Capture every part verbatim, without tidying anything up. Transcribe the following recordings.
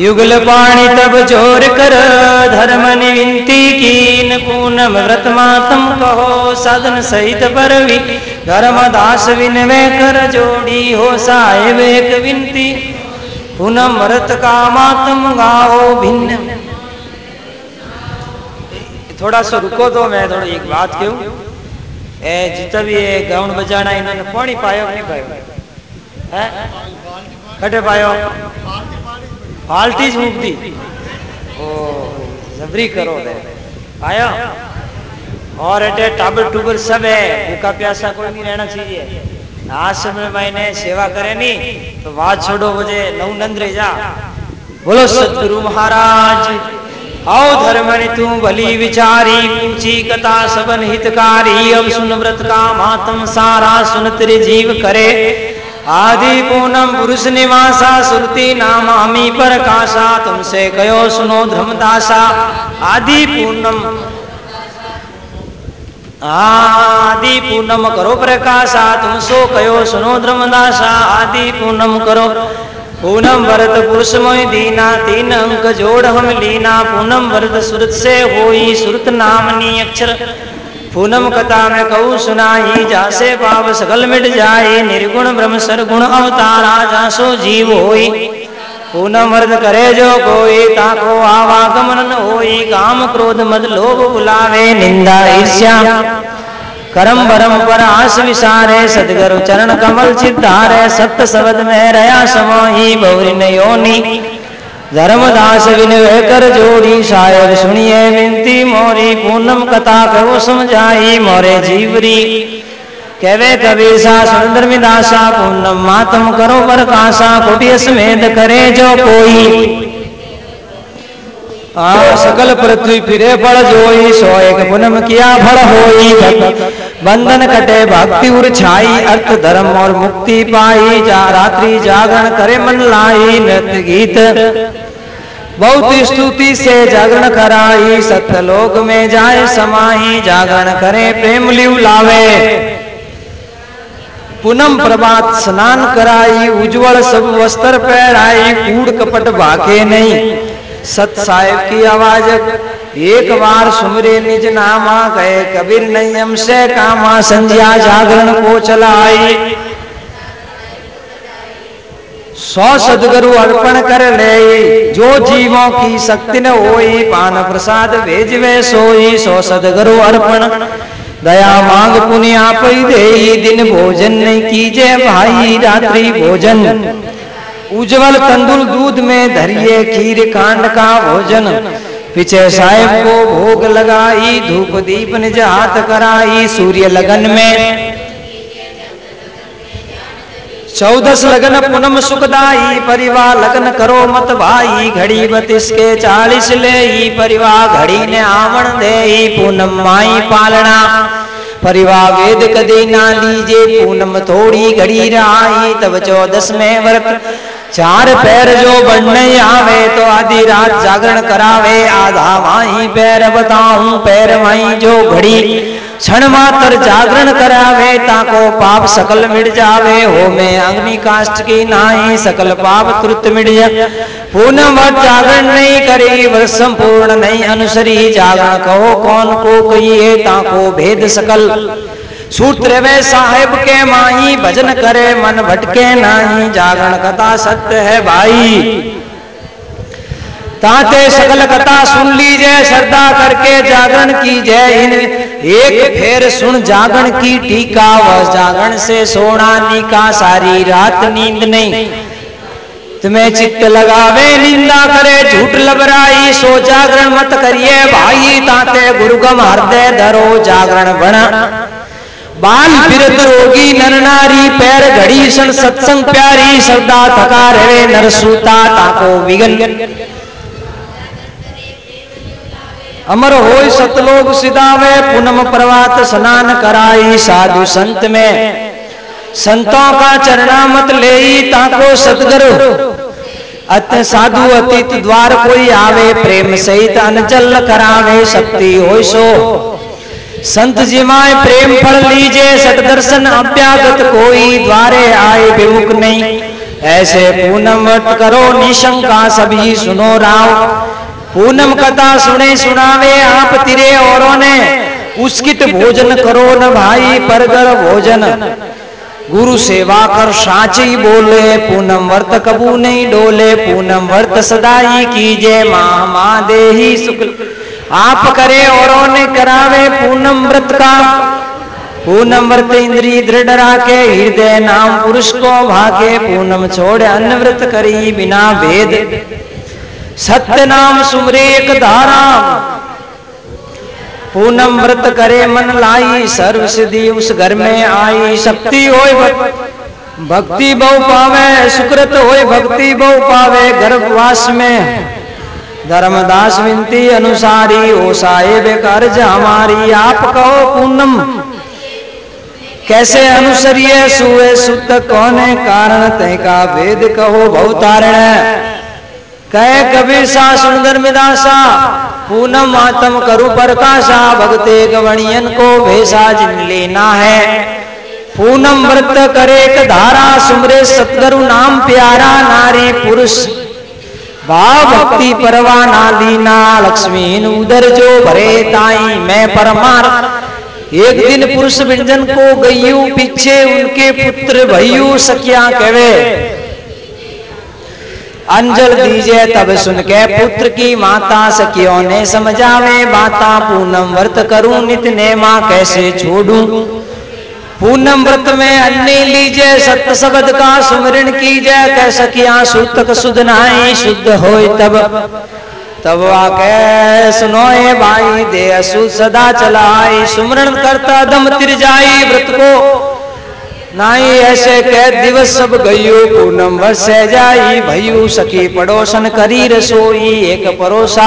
युगल पाणी तब जोर कर धर्म विनती कीन पूनम व्रत मातम कहो साधन सहित परवी धर्मदास विनवे कर जोड़ी हो साहेब एक विनती पूनम व्रत का मातम गाओ भिन्न। थोड़ा सा रुको तो मैं थोड़ा एक बात कहूं। ए जितना भी ये गाउन बजाना इन्होंने पानी पायो नहीं पायो है कटे पायो बाल्टी झूक दी ओ जबरी करो दे आया और अटे टाबर टूबर सब है भूखा प्यासा कोई नहीं रहना चाहिए। आज समय मैंने सेवा करे नहीं तो बात छोड़ो मुझे नौ नंद रह जा। बोलो सतगुरु महाराज आओ धर्मनि तू भली विचारी पूछी कथा सबन हितकारी अब सुन व्रत का मातम सारा सुन तेरे जीव करे आदि पूनम पुरुष निवासा सुरती नामामी प्रकाशा तुमसे कयो सुनो धर्मदासा आदि पूनम आदि पूनम करो प्रकाशा तुम सो कयो सुनो धर्मदासा आदि पूनम करो पूनम व्रत पुरुष मोहि दीना तीन अंक जोड़ हम लीना पूनम व्रत सुरत से होई सुरत नामनी अक्षर पूनम कथा में कहूँ सुनाई जासे पाप सकल मिट जाए निर्गुण ब्रह्म सरगुण अवतारा जासो जीव होई पूनम व्रत करे जो कोई ताको आवागमन होई काम क्रोध मद लोभ बुलावे निंदा ईर्ष्या करम बरम पर आस विसारे सदगुरु चरण कमल चिद्धारे सत्य शब्द में रया समाही बहुरी योनि धर्मदास विनय कर जोड़ी शायर सुनिए विनती मोरी पूनम कथा कहो समझाई मोरे जीवरी कहवे कबीसा सुंदर मिदासा पूनम मातम करो प्रकाशा कुटिय समेत करे जो कोई आ सकल पृथ्वी फिरे फल जोई सो एक पूनम किया फल होई बंधन कटे भक्ति उर छाई अर्थ धर्म और मुक्ति पाई जा रात्रि जागरण करे मन लाई नृत्य गीत बहुत स्तुति से जागरण कराई सत्यलोक में जाए समाही जागरण करे प्रेम लिव लावे पूनम प्रभात स्नान कराई उज्जवल सब वस्त्र पहराई कूड़ कपट भाके नहीं सत साहेब की आवाज एक बार सुमरे निज नामा गए कबीर नहीं हमसे कामा संध्या जागरण को चलाई सौ सदगुरु अर्पण कर ले जो जीवों की शक्ति न होई पान प्रसाद भेजवे सोई सौ सदगुरु अर्पण दया मांग पुण्य आप ही दे दिन भोजन नहीं कीजे भाई रात्रि भोजन उज्जवल तंदुल दूध में धरिए खीर कांड का भोजन पीछे साहेब को भोग लगाई धूप दीप निज हाथ कराई सूर्य लगन में चौदस लगन पूनम सुखदाई परिवार लगन करो मत भाई घड़ी बत्तीस के चालीस ले परिवार घड़ी ने आवन दे पूनम माई पालना परिवार वेद कदी ना लीजे पूनम थोड़ी घड़ी रहाई तब चौदस में व्रत चार पैर जो बढ़ने आवे तो आधी रात जागरण करावे आधा माही पैर बताऊं पैर माही जो घड़ी क्षण मात्र जागरण करावे ताको पाप सकल मिट जावे हो में अग्नि काष्ठ की नाई सकल पाप तुरंत मिट जाए पूनम जागरण नहीं करी वह संपूर्ण नहीं अनुसरी जागरण कहो कौन को कहिए ताको भेद सकल सूत्र वे साहेब के माही भजन करे मन भटके नाही जागरण कथा सत्य है भाई ताते सकल कथा सुन लीजिए श्रद्धा करके जागरण कीजिए इन एक फेर सुन जागरण की टीका वह जागरण से सोना निका सारी रात नींद नहीं तुम्हें चित्त लगावे निंदा करे झूठ लबराई सो जागरण मत करिए भाई ताते गुरुगम हृदय धरो जागरण बना बाल बिरत रोगी नर नारी पैर घड़ी सन सत्संग प्यारी श्रद्धा थका रहे नरसूता ताको विगन अमर होय सतलोक सिदावे पूनम प्रभात स्नान कराई साधु संत में संतों का चरणा मत ले ताको सतगुरु अत साधु अतीत द्वार कोई आवे प्रेम सहित अनचल करावे शक्ति होय सो संत जिमाए प्रेम फल लीजे सत दर्शन अभ्यागत कोई द्वारे आए विमुख नहीं ऐसे पूनम व्रत करो निशंका सभी सुनो राव। पूनम कथा सुने सुनावे आप तिरे औरों ने, उसकित भोजन करो न भाई परगर भोजन। गुरु सेवा कर साची बोले, पूनम व्रत कबू नहीं डोले। पूनम व्रत सदाई कीजे माँ माँ देही शुक्ल। आप करे औरों ने करावे पूनम व्रत का। पूनम व्रत इंद्री दृढ़ राखे, हृदय नाम पुरुष को भागे। पूनम छोड़े अन्न व्रत करी बिना भेद, सत्य नाम सुमरे एक धारा। पूनम व्रत करे मन लाई, सर्व सिद्धि उस घर में आई। शक्ति होय भक्ति बहु पावे, सुकृत होय भक्ति बहु पावे। गर्भवास में धर्मदास विनती अनुसारी, ओ साहेब कर्ज हमारी। आप कहो पूनम कैसे अनुसरिये, सुए सुत कौने कारण तय का वेद कहो भवतारण। कहे कबीर सा सुंदर मिदासा, पूनम आत्म करु प्रकाशा। भगते गवणियन को भेषा जिन लेना है, पूनम व्रत करे एक धारा। सुमरे सतगुरु नाम प्यारा, नारी पुरुष भाव भक्ति परवाना लीना। लक्ष्मी उदर जो भरे ताई मैं परमार। एक दिन पुरुष व्यंजन को गयू, पीछे उनके पुत्र भयू। सखिया कहे अंजल दीजे तब सुन के पुत्र की माता। सखियों ने समझावे बाता, पूनम व्रत करूं नित नेमा कैसे छोड़ू। पूनम व्रत में अन्य लीजे, सत्य शब्द का सुमरण कीजे। कह सखिया सूतक सुध नाई, शुद्ध होय तब तब आके सुनोए भाई। दे असु सदा चलाई, सुमरण करता दम तिर जाई। व्रत को नाई ऐसे कह दिवस सब गयो, पूनम वर्ष जाई भयू। सखी पड़ोसन करी रसोई, एक परोसा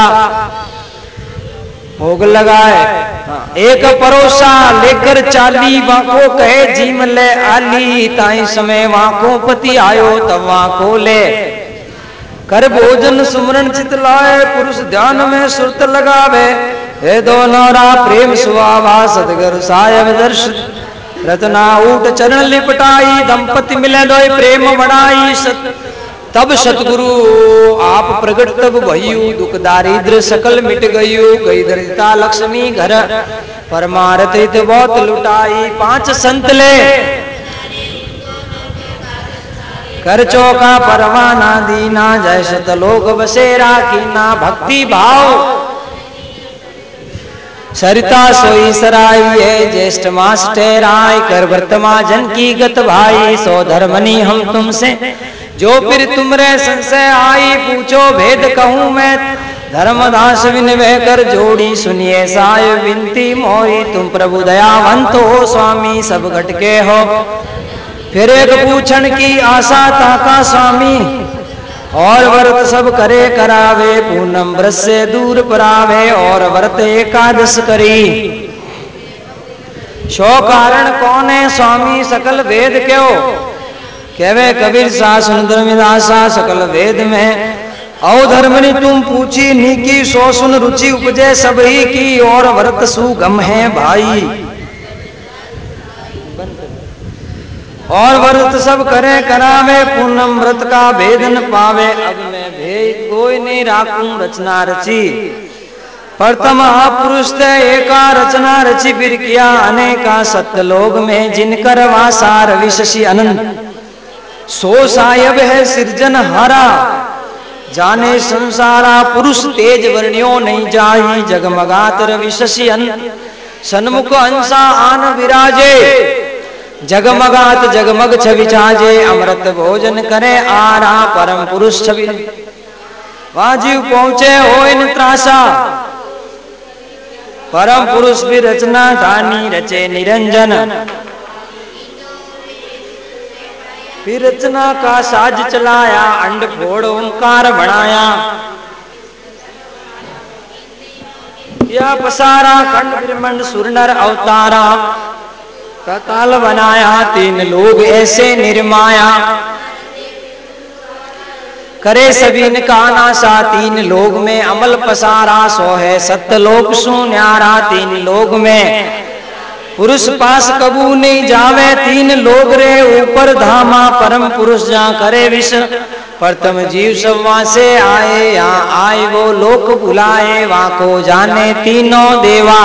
भोग लगाए। एक परोसा लेकर चाली, वाको कहे जीम ले आली। ताई समय वाको पति आयो, तब वाको ले कर भोजन सुमरण चित लाए। पुरुष ध्यान में सुरत लगावे, हे दोनों रा प्रेम सुहावा। सदगुरु साहेब दर्श रत्ना ऊट चरण लिपटाई। दंपति मिले दोय प्रेम बढ़ाई, सत तब सतगुरु आप प्रगट तब भयू। दुख दारिद्र सकल मिट गयू, गई दरिद्रता लक्ष्मी घर। परमारथ हित बहुत लुटाई, पांच संत ले कर चौका परवाना दीना। जय सत लोग बसेरा कीना, भक्ति भाव सरिता सोई सराई है। ज्येष्ठ मास ठहराय कर वर्तमा जन की गत भाई। सो धर्मनी हम तुमसे जो फिर तुमरे संशय आई। पूछो भेद कहूँ मैं धर्मदास विनय कर जोड़ी। सुनिए साय विनती मोई, तुम प्रभु दयावंत हो स्वामी सब घटके हो। फिर एक पूछन की आशा ताका स्वामी, और व्रत सब करे करावे। पूनम व्रत से दूर परावे, और व्रत एकादश करी। शो कारण कौन है स्वामी सकल वेद क्यों। कहवे कबीर सा सुंदर मिदासा, सकल वेद में अवधर्मनि तुम पूछी नीकी। सो सुन रुचि उपजे सब ही की, और व्रत सुगम है भाई। और व्रत सब करे करावे, पूनम व्रत का भेद न पावे। अब मैं भेद कोई नहीं राखूं रचना रची। प्रथम पुरुष ते एका रचना रची, फिर किया अनेका। सत्य लोग में जिनकर वासार विशसी अनंत। सो सायब है सिरजन हारा, जाने संसारा। पुरुष तेज वर्ण्यो नहीं जाही, जगमगात रविशसी अनंत। सन्मुख अंसा आन विराजे, जगमगात जगमग छवि छाजे। अमृत भोजन करे आरा, परम पुरुष छवि। वाजीव पहुंचे होय न त्रासा, परम पुरुष भी रचना ठानी। रचे निरंजन फिर रचना का साज चलाया। अंड फोड़ ओंकार बनाया, या पसारा खंड ब्रह्मांड सुर नर अवतारा। कताल बनाया तीन लोग ऐसे निर्माया। करे सभी का नासा तीन लोग में अमल पसारा। सो है सत्य लोक सुन्यारा, तीन लोग में पुरुष पास कबू नहीं जावे, तीन लोग रे ऊपर धामा, परम पुरुष जा करे विष, प्रथम जीव सब वहां से आए, यहाँ आए वो लोक बुलाए, वहां को जाने तीनों देवा।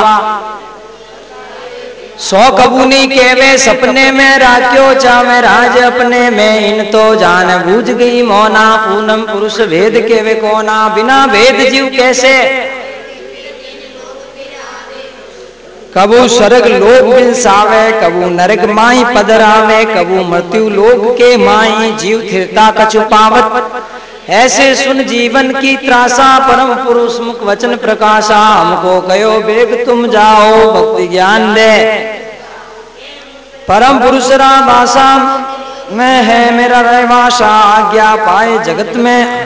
सौ कबू नहीं केवे सपने में, राख्यो चावे राज अपने में, इन तो जान बूझ गई मोना, पूनम पुरुष भेद केवे कोना, बिना भेद जीव कैसे। कबू स्वर्ग लोक बिनसावे, कबू नरक माई पदरावे, कबू मृत्यु लोक के माई, जीव थिरता कछु पावत, ऐसे सुन जीवन की त्रासा, परम पुरुष मुख वचन प्रकाशा, हमको कहो बेग तुम जाओ, भक्ति ज्ञान दे। परम पुरुष रामदासा में है मेरा रहवासा, आज्ञा पाए जगत में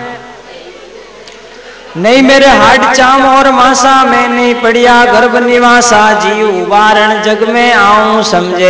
नहीं मेरे हाड चाम और मासा, में नहीं पड़िया गर्भ निवासा, जीव उबारण जग में आऊं समझे,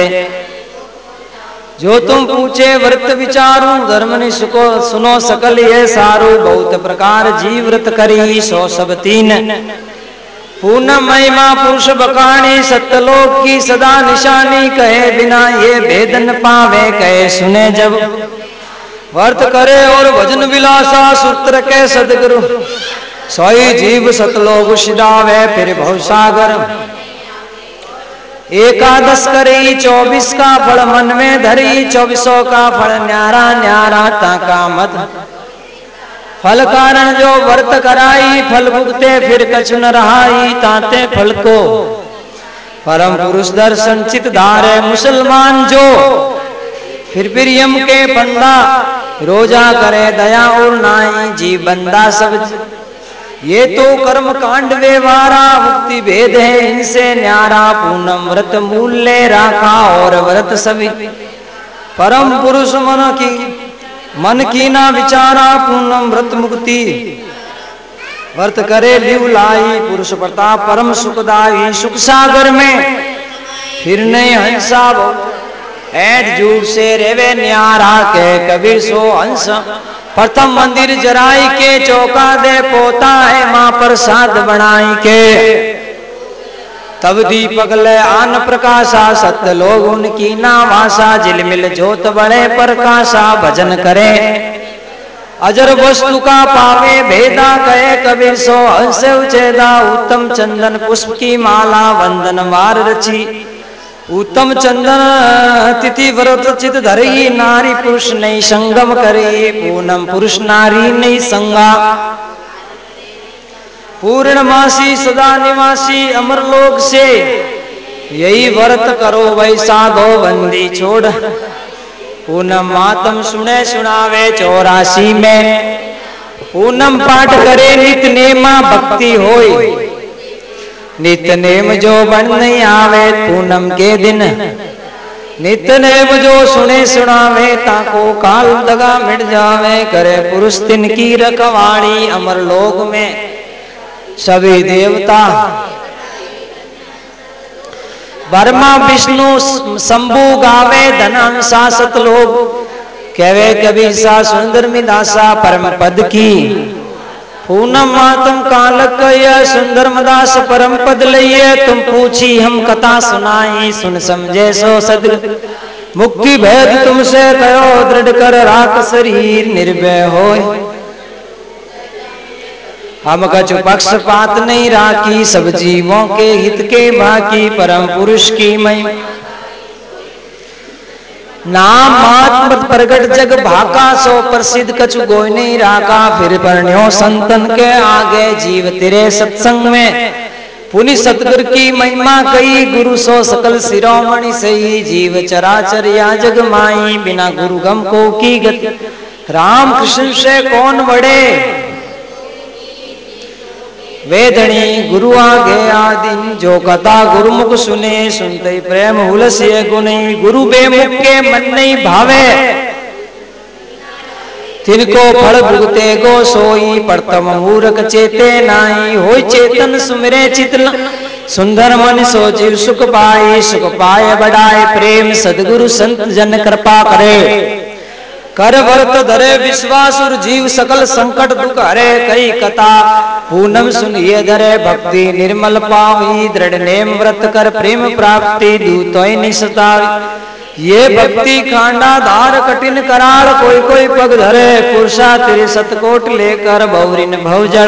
जो तुम पूछे व्रत विचारू, धर्म नि सुको सुनो सकल ये सारू, बहुत प्रकार जीव व्रत करी, सो सब तीन पूनम महिमा पुरुष बकानी, सत्यलोक की सदा निशानी, कहे बिना ये भेदन पावे, कहे सुने जब व्रत करे और भजन विलासा, सूत्र के सदगुरु सोई जीव सतलोक सिधावे, फिर भवसागर एकादश करी, चौबीस का फल मन में धरी, चौबीसों का फल न्यारा न्यारा, ताका मत फल कारण जो व्रत कराई, फल भुगते फिर कछु न रहाई, ताते फल को परम पुरुष दर्शन चित धारे, मुसलमान जो फिर फिर यम के बंदा, रोजा करे दया और नाई, जी बंदा सब ये तो कर्म कांड व्यवहारा, मुक्ति भेद है इनसे न्यारा, पूनम व्रत मूल्य राखा और व्रत सभी, परम पुरुष मन की मन की ना विचारा, पूनम व्रत मुक्ति व्रत करे लिव लाई, पुरुष प्रताप परम सुखदाई, सुख सागर में फिर नहीं हंसा, ऐठ झूठ से रेवे न्यारा, के कबीर सो हंस, प्रथम मंदिर जराई के, चौका दे पोता है मां प्रसाद बनाई के, तब दीपक ले आन प्रकाशा, सत्य लोग उनकी नावासा, झिलमिल जोत बड़े प्रकाशा, भजन करे अजर वस्तु का पावे भेदा, कहे कबीर सो हंस उचेदा, उत्तम चंदन पुष्प की माला, वंदन मार रची उत्तम चंदन, तिथि व्रत चित धरी, नारी पुरुष नहीं संगम करे, पूनम पुरुष नारी नहीं संगा, पूर्णमासी सदा निवासी अमरलोक से, यही व्रत करो वैसा दो बंदी छोड़, पूनम मातम सुने सुनावे चौरासी में, पूनम पाठ करे नित नेमा, भक्ति होई नित नेम जो बन नहीं आवे, पूनम के दिन नित नेम जो सुने सुनावे, ताको काल दगा मिट जावे, करे पुरुष दिन की रखवाणी, अमर लोक में सभी देवता, ब्रह्मा विष्णु शंभु गावे, धनन सासत लोग कहवे कबीर सा, सुंदर मिदासा परम पद की, पूनम मातम कालक सुंदर मदास परम पद लइए, तुम पूछी हम कथा सुनाई, सुन समझे सो सद मुक्ति भेद तुमसे कहो, दृढ़ कर राख शरीर निर्भय होय, हम कछु पक्षपात नहीं राखी, सब जीवों के हित के बाकी, परम पुरुष की महिमा नाम मात प्रगट जग भाका, सो प्रसिद्ध कछु गोई नहीं राका, फिर परण्यो संतन के आगे, जीव तेरे सत्संग में पुनि सतगुर की महिमा कही, गुरु सो सकल शिरोमणि सही, जीव चराचर या जग माई, बिना गुरु गम को की गति, राम कृष्ण से कौन बड़े, वेदनी गुरु आगे आदि, जो कथा गुरुमुख सुने, सुनते प्रेम हुलसिए गुने, गुरु बेमुख के मन नहीं भावे, तिनको फल भुगते गो सोई, प्रथम मूर्ख चेते नाई, होय चेतन सुमिरे चितल, सुंदर मन सो जीव सुख पाई, सुख पाए बढ़ाए प्रेम, सदगुरु संत जन कृपा करे, कर व्रत धरे विश्वासुर जीव सकल संकट दुख हरे कई कथा पूनम सुनिए धरे भक्ति निर्मल पावी दृढ़ नेम व्रत कर प्रेम प्राप्ति दूतोय निसतावी ये भक्ति खांडा धार कठिन कराल कोई कोई पग धरे पुरुषा तेरे सतकोट लेकर भौरिन भवजड़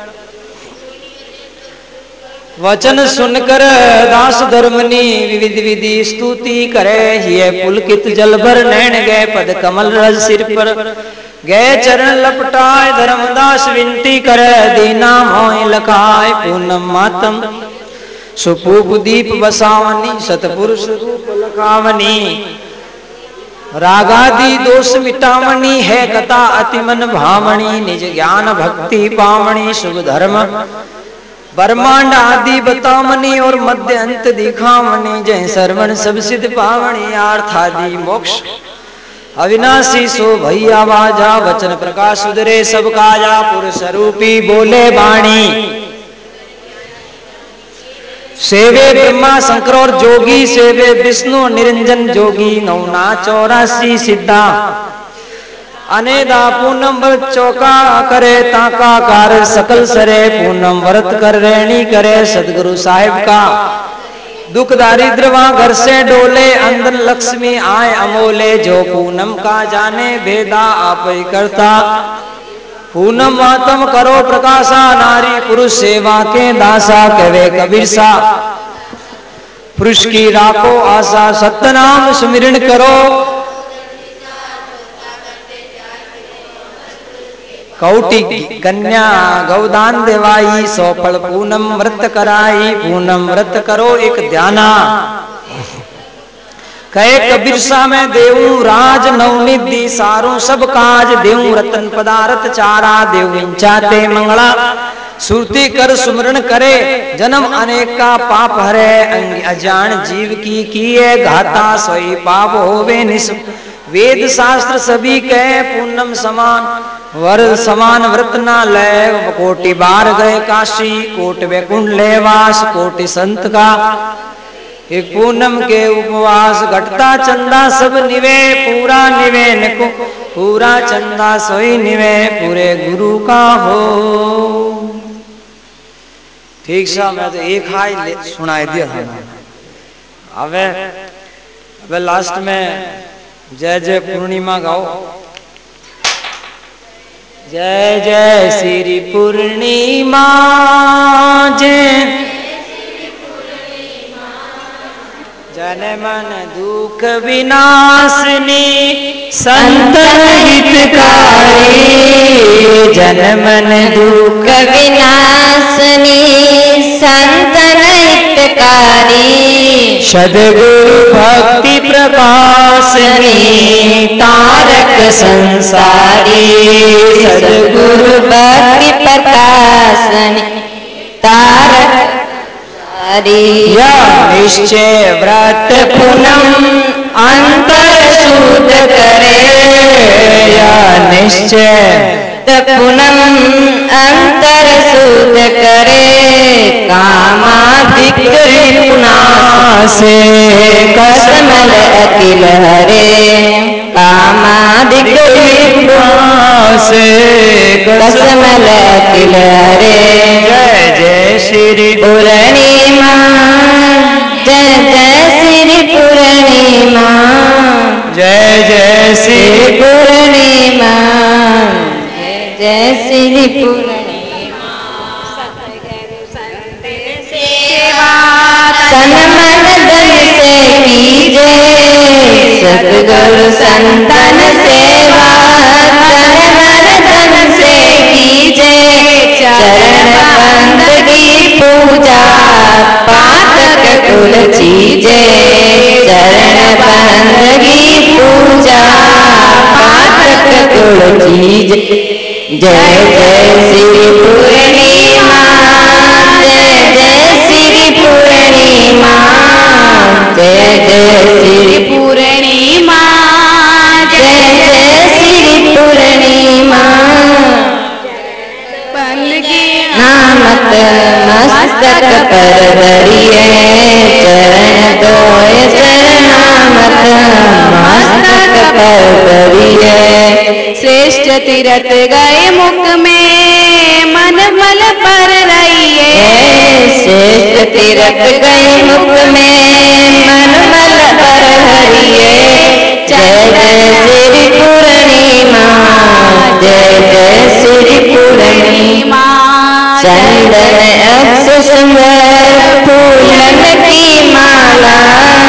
वचन सुनकर दास धर्मनी विविध विधि स्तुति करे ये पुलकित जल भर नैन गए पद कमल रज सिर पर गए चरण लपटाए धर्मदास विनती करे दीना मोय लखाए पूनम मातम सुपूप दीप बसावनी सतपुरुष रूप लखावनी रागादि दोष मिटावनी है कथा अति मन भावनी निज ज्ञान भक्ति पावनी शुभ धर्म ब्रह्मांड आदि बतावनी और मध्य अंत दिखावनी जय सर्वण सब सिद्ध पावनी अर्थादि मोक्ष अविनाशी सो भैया वाजा वचन प्रकाश उदरे सब काजा पुरुष रूपी बोले वाणी सेवे ब्रह्मा शंकर और जोगी सेवे विष्णु निरंजन जोगी नौना चौरासी सिद्धा अनेदा पूनम व्रत चौका करे ताका कार सकल सरे पूनम व्रत कर रेणी करे सदगुरु साहिब का दुख दारिद्र वहां घर से डोले अंदर लक्ष्मी आए अमोले जो पूनम का जाने भेदा आप ही करता पूनम मातम करो प्रकाशा नारी पुरुष सेवा के दासा कवे कबीर सा पुरुष की राखो आशा सत्यनाम सुमिरन करो कौटी कन्या गौदान देवाई सौफल पूनम व्रत कराई पूनम व्रत करो एक ध्याना कहे कबीर सा में देऊ राज नवनिधि सारो सब काज देऊ रतन पदार्थ चारा देऊ चाहते मंगला सुरती कर सुमरण करे जन्म अनेक का पाप हरे अजान जीव की किए घाता सोई पाप होवे निस वेद शास्त्र सभी कहे पूनम समान वर समान व्रत ना ले कोटि बार गए काशी कोट वैकुंठ लेवास कोटि संत का एक पूनम के उपवास घटता चंदा सब निवे पूरा निवे को पूरा चंदा सोई निवे पूरे गुरु का हो ठीक सा मैं तो एक हाई सुनाई दिया था अब अब लास्ट में जय जय पूर्णिमा गाओ जय जय श्री पूर्णिमा जय जन मन दुख विनाशनी संतन हितकारी जन मन दुख विनाशनी संतन हितकारी सद्गुरु भक्ति प्रकाशनी तारक संसारी सद्गुरु भक्ति प्रकाशनी तारक या निश्चय व्रत पूनम अंतर शुद्ध करे या निश्चय पूनम अंतर शुद्ध करे कामाधिक से कसमल अखिल हरे कामाधिक से कसमल अखिल हरे जय जय श्री पूर्णिमा जय जय श्री पूर्णिमा जय जय श्री पूर्णिमा जय श्री पूर्णिमा तन मन धन से कीजे सद्गुरु संतन सेवा तन मन धन से कीजे चरण बंदगी पूजा पातक कुल चीजे चरण बंदगी पूजा पातक कुल चीजे जय जय श्री पूर्णिमा जय जय श्री पूर्णिमा जय जय श्री पूर्णिमा जय जय श्री पूर्णिमा नामत मस्तक पर धरिए चरण दोय चरणाम मत मस्तक पर धरिए। श्रेष्ठ तीरथ गए मुख में मन मल पर रहिए। श्रेष्ठ तीरथ गए मुख में मन मल पर हरिए। जय जय श्री पूर्णिमा, जय जय श्री पूर्णिमा। चंदन अक्ष सुंदर फूलन की माला,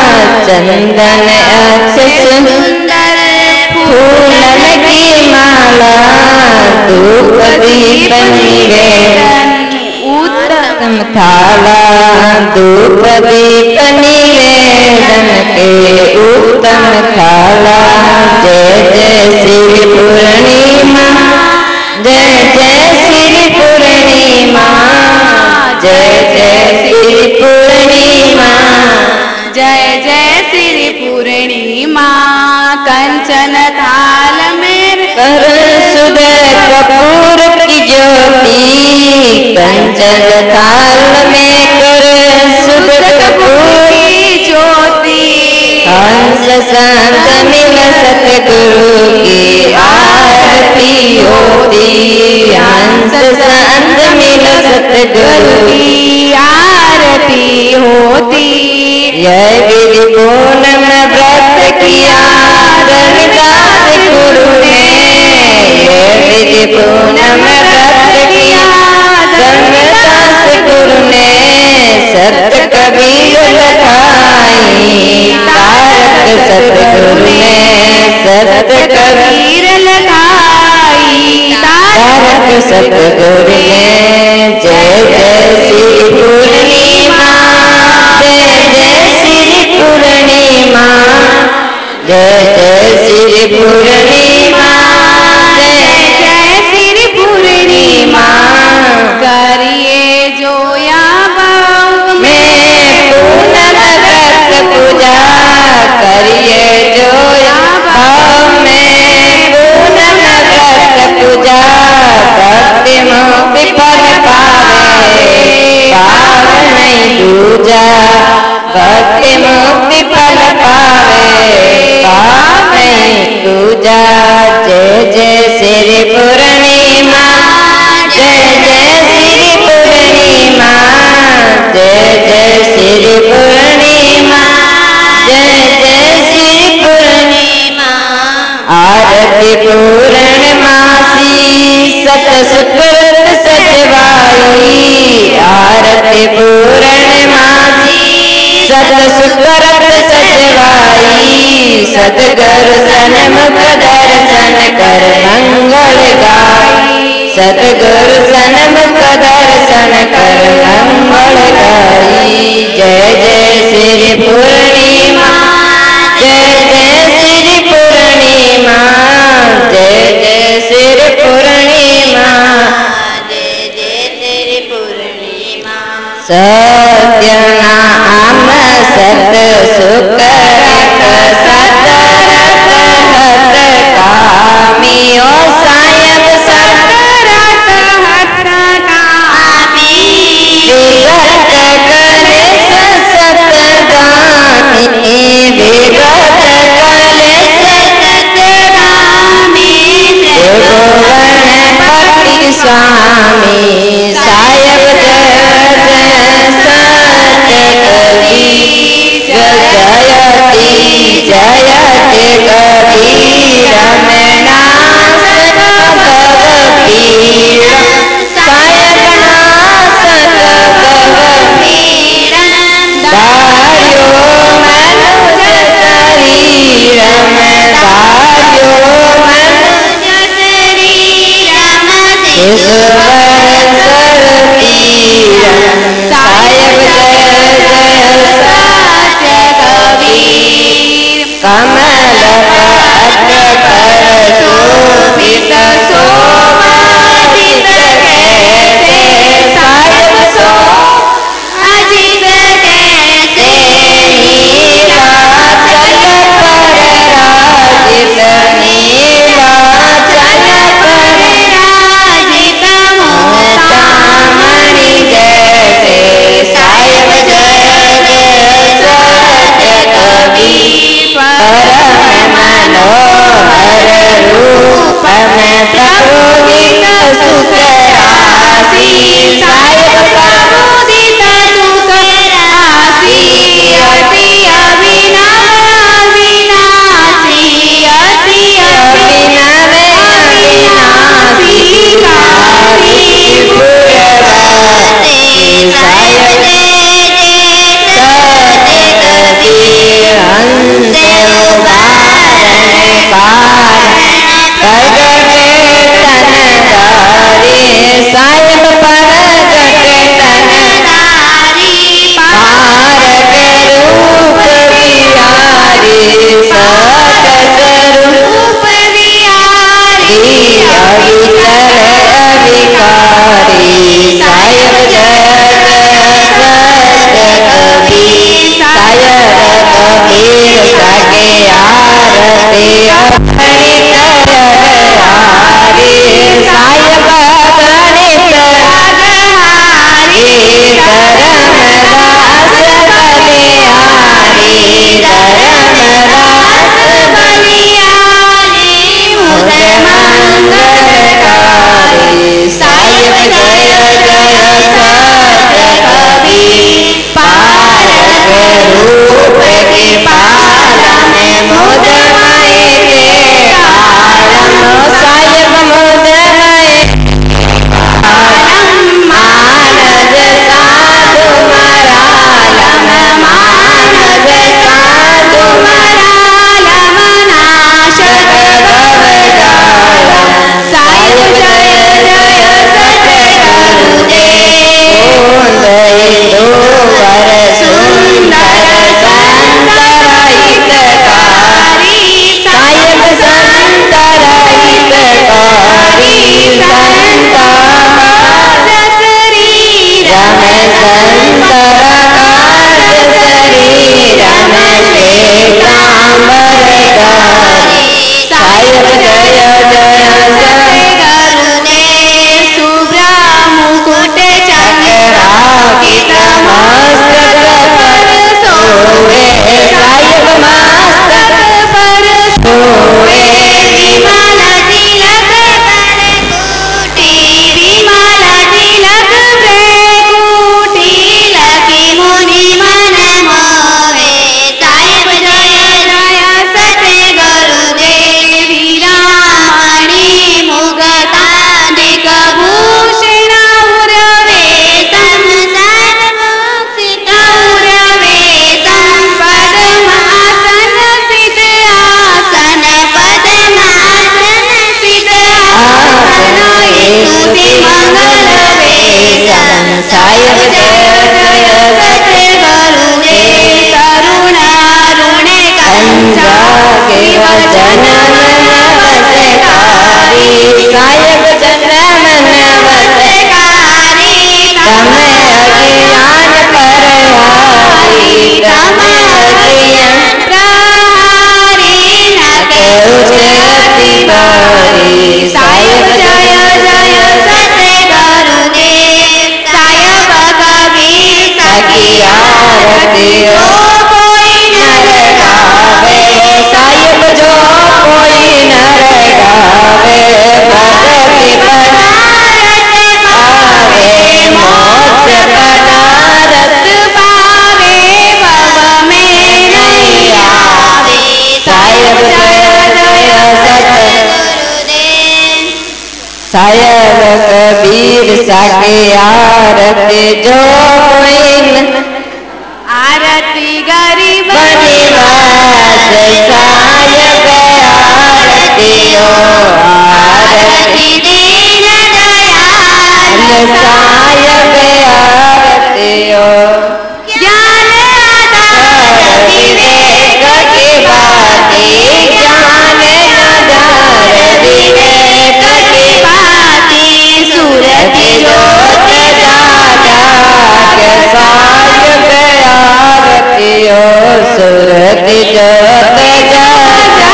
चंदन अक्ष सुंदर फूलन की माला। धूप दीप निवेदन उत्तम थाला, धूप दीप निवेदन के उत्तम थाला। जय जय श्री पूर्णिमा, जय जय श्री पूर्णिमा, जय जय श्री पूर्णिमा, जय जय श्री पूर्णिमा। कंचन थाल में कर सुध कपूर की ज्योति, कंचन थाल में कर सुध कपूर की ज्योति। हंस संत मिल सतगुरु की आरती होती, हंस संत मिल सतगुरु की आरती होती। यह विधि पूनम व्रत किया रविदास गुरु ने, यह विधि पूनम व्रत किया रविदास गुरु ने। सत्य कबीर लखाई तारक सतगुरु ने, सत्य कबीर लखाई तारक सतगुरु ने। जय जय श्री पूर्णिमा, जय जय श्री पूर्णिमा, जय जय श्री पूर्णिमा, जय जय श्री पूर्णिमा। करिए जो या भाव में पूनम व्रत पूजा, करिए जो या भाव में पूनम व्रत पूजा। भक्ति मुक्ति फल पावे, पाव नहीं दूजा। भक्ति मुक्ति फल पावे, पाव नहीं दूजा। जय जय श्री पूर्णिमा, जय जय श्री पूर्णिमा, जय जय श्री पूर्णिमा, जय जय श्री पूर्णिमा। आरती पूर्णमासी सत सुकृत सजवाई, आरती पूर्णमासी सत सुकृत सजवाई। सतगुरु सन्मुख दर्शन कर मंगल गाई, सतगुरु सन्मुख दर्शन कर मंगल गाई। जय जय श्री पूर्णिमा, जय जय श्री पूर्णिमा, जय जय श्री पूर्णिमा, जय जय श्री पूर्णिमा। सत्य नाम सत सुकरत सतरत हत कामी। ओ सायब सतरत हत कामी, विगत कलेश सतगामी, विगत कलेश सतगामी। गणपति स्वामी सायब जय जय सत्य कबीर। जयति जयति कबीर में नासत भव पीड़, सायब नासत भव पीड़। धार्यो मनुज शरीर में, धार्यो मनुज शरीर में। ईश्वर सर पीर, सायब जय जय सत्य कबीर। कमल पत्र पर शोभित शोभाजित कैसे, सायब सो अजित कैसे। नीलाचल पर राजित, नीलाचल पर राजित मोहतामणि जैसे। सायब जय जय सत्य कबीर। रमे प्रभु गीत सुख राशि साहेब प्रमुदित सुख राशि अति अभिनव अविनाशी अति अभिनव अविनाशी काशी पुरवते साहेब हंस उबारने कारण प्रगटे तनधारी साहेब प्रगटे तनधारी पार के रूप बिहारी सत स्वरूप बिहारी अविचर अविकारी साहेब जय जय सत्य कबीर सायर कबीर सके आरती अपनित हारी साहेब गणित हारी धर्मदास बलिहारी धर्मदास बलिहारी मुझे मंगलकारी साहेब जय जय सत्य कबीर पार के रूप की पालम मुदमय के कालम साहेब मुदमय कालम मानज साधु मरालम मानज साधु मरालम नाशक भवजालम साहेब जय जय सत्य गुरुदेव वर सुंदर संतर हितकारी साहेब संतर हितकारी संत शरीरम संतर काज शरीरम श्वेतांबरधारी साहेब जय जय सत्य गुरुदेव शुभ्र मुकुट चक्रांकित मस्तक पर सोए साहेब मस्तक पर सोए विमल तिलक भ्रकुटी विमल तिलक भ्रकुटी लकी मुनि मन मोहे साहेब जय जय सत्य गुरुदेव हीरामणि मुगतादिक भूषण उर्वेशम सर्वमोक्षित उर्वेशम पद्मासन सिद्ध आसन पद्मासन सिद्ध आसन स्तुति मंगल वेशन साहेब जय जय सत्य गुरुदेव तरुण अरुण कंजा शिव जनम नवसकारी साहेब जनम नवसकारी तम अज्ञान परहारी तम अज्ञान प्रहारी न केउच अति भारी साहेब जय जय सत्य गुरुदेव साहेब कबीर सखी आरती जो कोई नर गावे साहेब जो कोई नर गावे भगति पदारथ पावे मोक्ष पदारथ पावे भव में नहीं आवे साहेब जय जय सत्य गुरुदेव साहेब कबीर सके आरती जो कोई आरती गरीब निवास साहेब आरती ओ आरती दीन दयाल साहेब आरती ओ ज्ञान आधार विवेक की बाती ज्ञान आधार विवेक की बाती सूरति जोत दादा के साहेब आरती ओ सूरति जोत जागा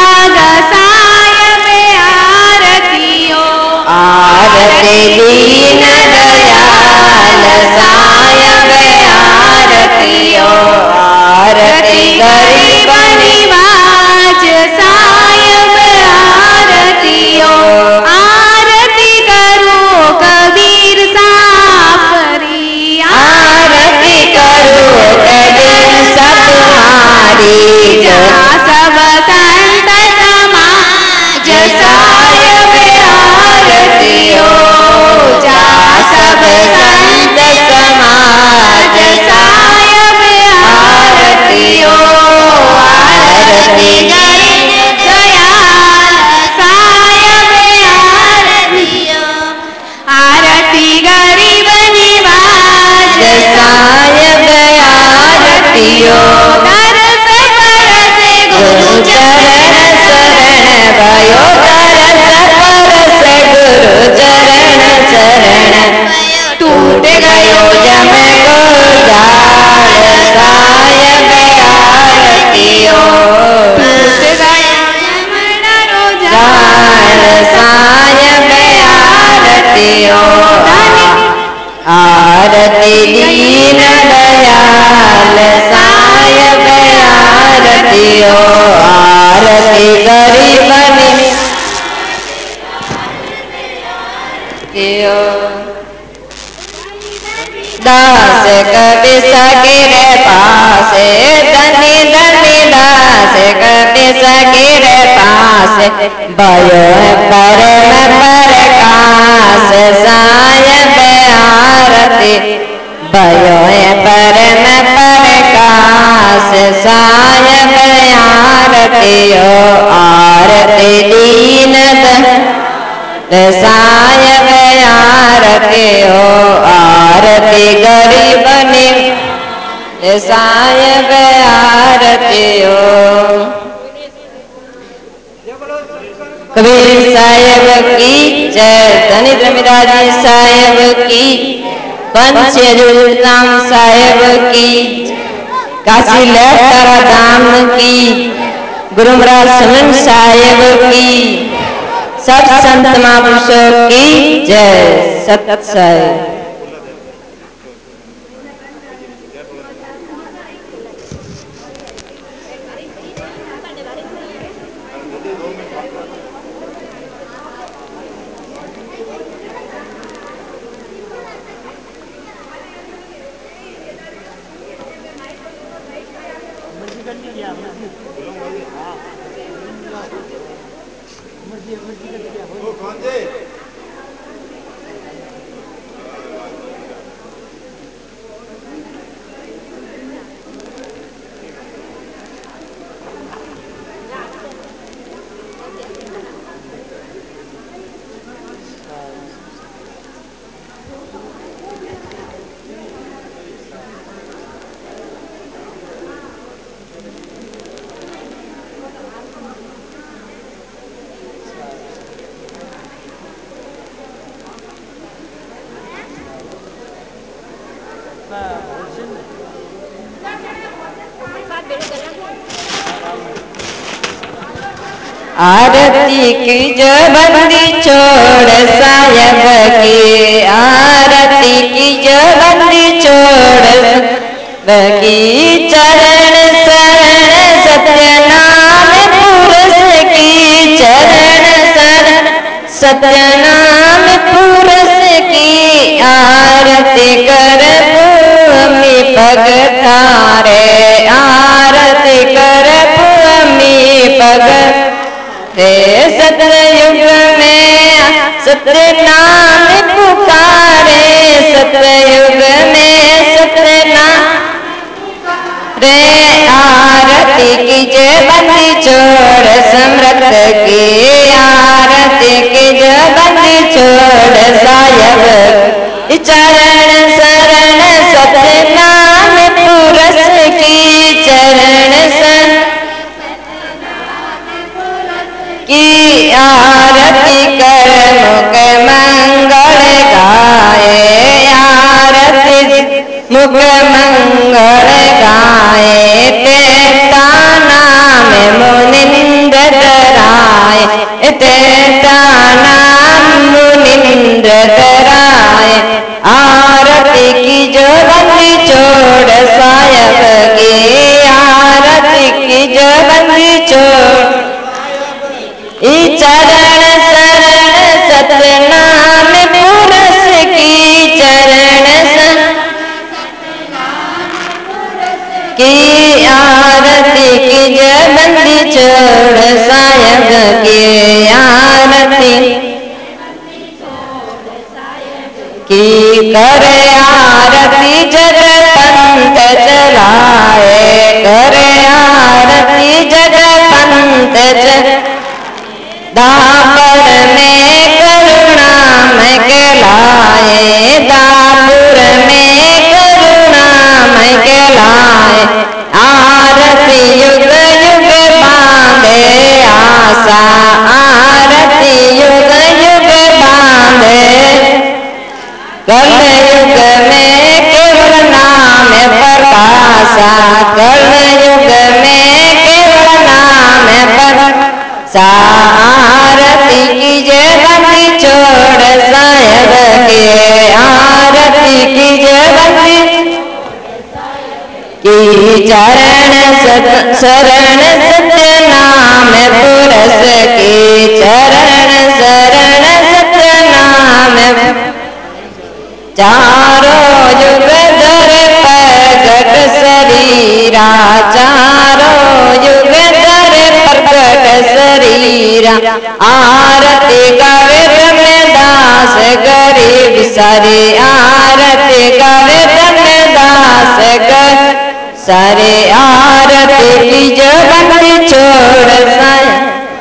साहेब आरती ओ आरती दीन दयाल साहेब आरती ओ आरती गरीब निवाज साहेब आरती ओ तियो दास कवि सगिर पासे धनी धनी दास कवि सगिर पासे भयो परम प्रकाश सायब आरती भयो परम प्रकाश सायब आरती ओ आरती दीन सायब आरती ओ आरती गरीबनी सायब आरती ओ कबीर साहेब की जय, धनी धर्मदास जी साहेब की, पंच राम साहेब की, काशी लहरा धाम की, गुरु महाराज समन साहेब की, सब संत महापुरुषों की जय। सत साहेब आरती की जो बंदी छोड़ सायब की, आरती की जो बंदी छोड़ की, चरण शरण सत्य नाम पुरुष की, चरण शरण सत्य नाम पुरुष की, आरती कर भूमि पग थारे, आरती कर भूमि पग रे, सतयुग में सत्य नाम पुकारे, सतयुग में सत्य नाम रे, आरती की जय बंदी छोड़ समृत की, आरती की जय बंदी छोड़ सायब, चरण शरण सत्य नाम पुरुष की, चरण शरण की, आरती कर मुख मंगल गाए, आरती मुख मंगल गाए, तेता नाम मुनिंद्र धराए, तेता नाम मुनिंद्र धराए, आरती की जो बंदी छोड़ सायब की, आरती की जो बंदी छोड़ चरण शरण सत्य नाम पुरुष की, चरण शरण की, आरती की जय बंदी छोड़ सायब की, आरती की करे आरती जग पंथ चलाए, करे आरती जग पंथ चलाए, दापर में करुणा में कहलाए, दापुर में करुणा में कहलाए, आरती युग युग बांधे आशा, आरती युग युग बांधे, कल युग में केवल नाम प्रकाशा, कल युग में केवल नाम प्रकाशा, आरती की जय बंदी छोड़ सायब के, आरती की जय बंदी की, चरण शरण सत्य नाम पुरुष की, चरण शरण सत्य नाम आरती गावे ब्रह्मदास गरीब सारे आरती गावे ब्रह्मदास ग सारे आरती की जबंदी छोड़ साया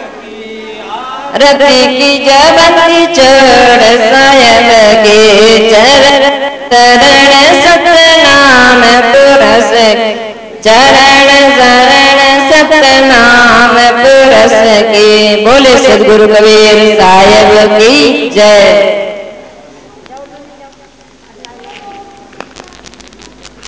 रति की जबंदी छोड़ सायब के चरण शरण सतनाम पुरस चरण शरण सतनाम पुरस के। बोले सद्गुरु कबीर साहिब की जय।